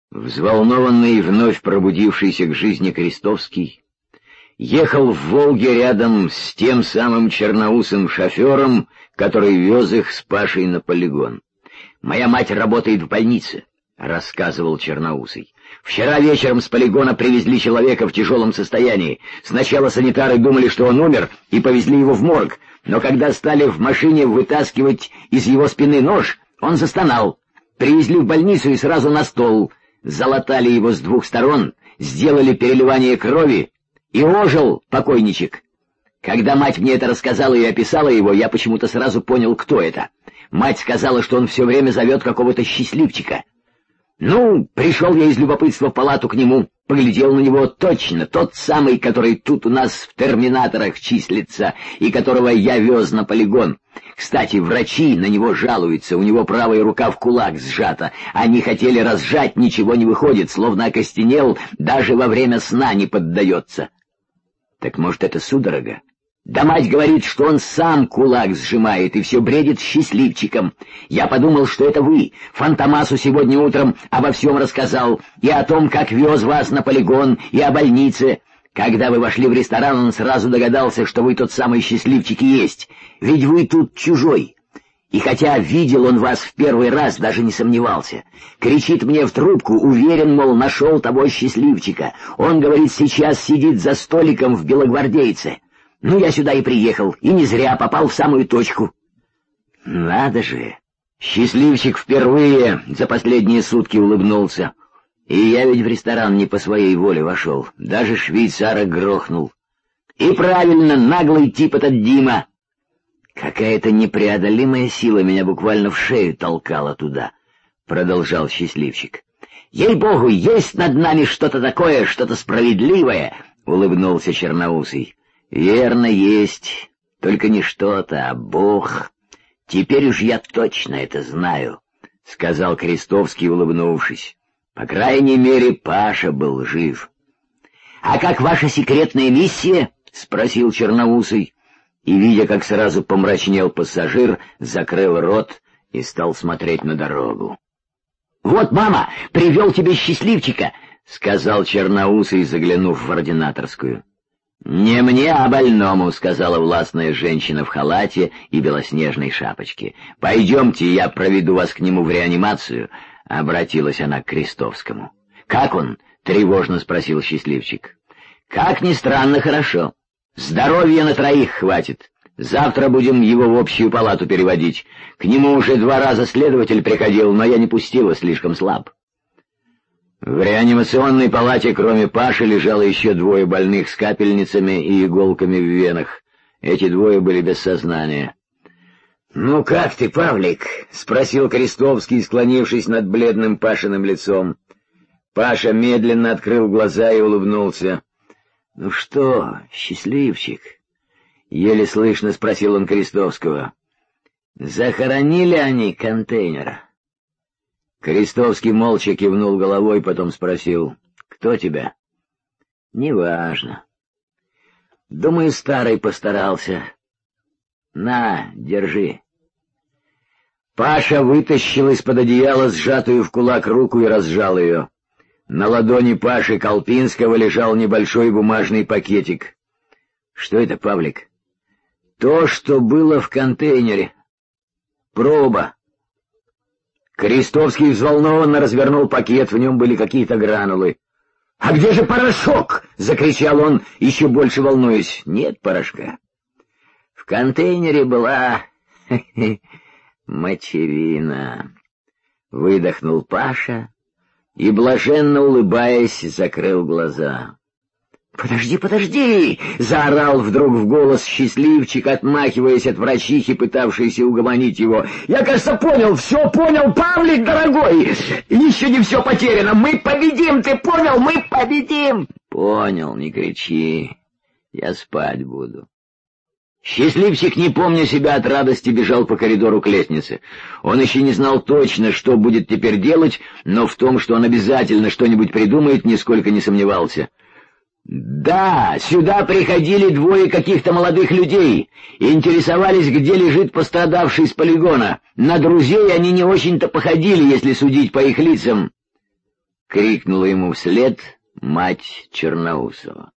Взволнованный и вновь пробудившийся к жизни Крестовский ехал в «Волге» рядом с тем самым черноусым шофером, который вез их с Пашей на полигон. «Моя мать работает в больнице», — рассказывал черноусый. «Вчера вечером с полигона привезли человека в тяжелом состоянии. Сначала санитары думали, что он умер, и повезли его в морг, но когда стали в машине вытаскивать из его спины нож, он застонал. Привезли в больницу и сразу на стол. Залатали его с двух сторон, сделали переливание крови, и ожил покойничек. Когда мать мне это рассказала и описала его, я почему-то сразу понял, кто это. Мать сказала, что он все время зовет какого-то счастливчика. Ну, пришел я из любопытства в палату к нему, поглядел на него, точно тот самый, который тут у нас в терминаторах числится и которого я вез на полигон. Кстати, врачи на него жалуются, у него правая рука в кулак сжата. Они хотели разжать, ничего не выходит, словно окостенел, даже во время сна не поддается. Так может, это судорога? Да мать говорит, что он сам кулак сжимает и все бредит счастливчиком. Я подумал, что это вы. Фантомасу сегодня утром обо всем рассказал, и о том, как вез вас на полигон, и о больнице. Когда вы вошли в ресторан, он сразу догадался, что вы тот самый счастливчик и есть. Ведь вы тут чужой. И хотя видел он вас в первый раз, даже не сомневался. Кричит мне в трубку, уверен, мол, нашел того счастливчика. Он, говорит, сейчас сидит за столиком в Белогвардейце. Ну, я сюда и приехал, и не зря попал в самую точку. Надо же! Счастливчик впервые за последние сутки улыбнулся. И я ведь в ресторан не по своей воле вошел, даже швейцара грохнул. И правильно, наглый тип этот Дима. Какая-то непреодолимая сила меня буквально в шею толкала туда, продолжал счастливчик. Ей-богу, есть над нами что-то такое, что-то справедливое, улыбнулся черноусый. Верно, есть, только не что-то, а Бог. Теперь уж я точно это знаю, сказал Крестовский, улыбнувшись. По крайней мере, Паша был жив. — А как ваша секретная миссия? — спросил черноусый, и, видя, как сразу помрачнел пассажир, закрыл рот и стал смотреть на дорогу. — Вот, мама, привел тебе счастливчика, — сказал черноусый, заглянув в ординаторскую. — Не мне, а больному, — сказала властная женщина в халате и белоснежной шапочке. — Пойдемте, я проведу вас к нему в реанимацию, — обратилась она к Крестовскому. — Как он? — тревожно спросил счастливчик. — Как ни странно, хорошо. Здоровья на троих хватит. Завтра будем его в общую палату переводить. К нему уже 2 раза следователь приходил, но я не пустила, слишком слаб. В реанимационной палате, кроме Паши, лежало еще 2 больных с капельницами и иголками в венах. Эти 2 были без сознания. — Ну как ты, Павлик? — спросил Крестовский, склонившись над бледным Пашиным лицом. Паша медленно открыл глаза и улыбнулся. — Ну что, счастливчик? — еле слышно спросил он Крестовского. — Захоронили они контейнер? Крестовский молча кивнул головой, потом спросил: — Кто тебя? — Неважно. — Думаю, старый постарался. — На, держи. Паша вытащил из-под одеяла сжатую в кулак руку и разжал ее. На ладони Паши Колпинского лежал небольшой бумажный пакетик. — Что это, Павлик? — То, что было в контейнере. Проба. Крестовский взволнованно развернул пакет, в нем были какие-то гранулы. — А где же порошок? — закричал он, еще больше волнуясь. — Нет порошка. В контейнере была мочевина. Выдохнул Паша и, блаженно улыбаясь, закрыл глаза. «Подожди, подожди!» — заорал вдруг в голос счастливчик, отмахиваясь от врачихи, пытавшейся угомонить его. «Я, кажется, понял, все понял, Павлик, дорогой! Еще не все потеряно! Мы победим, ты понял? Мы победим!» «Понял, не кричи, я спать буду». Счастливчик, не помня себя от радости, бежал по коридору к лестнице. Он еще не знал точно, что будет теперь делать, но в том, что он обязательно что-нибудь придумает, нисколько не сомневался. Да, сюда приходили 2 каких-то молодых людей и интересовались, где лежит пострадавший с полигона. На друзей они не очень-то походили, если судить по их лицам. крикнула ему вслед мать Черноусова.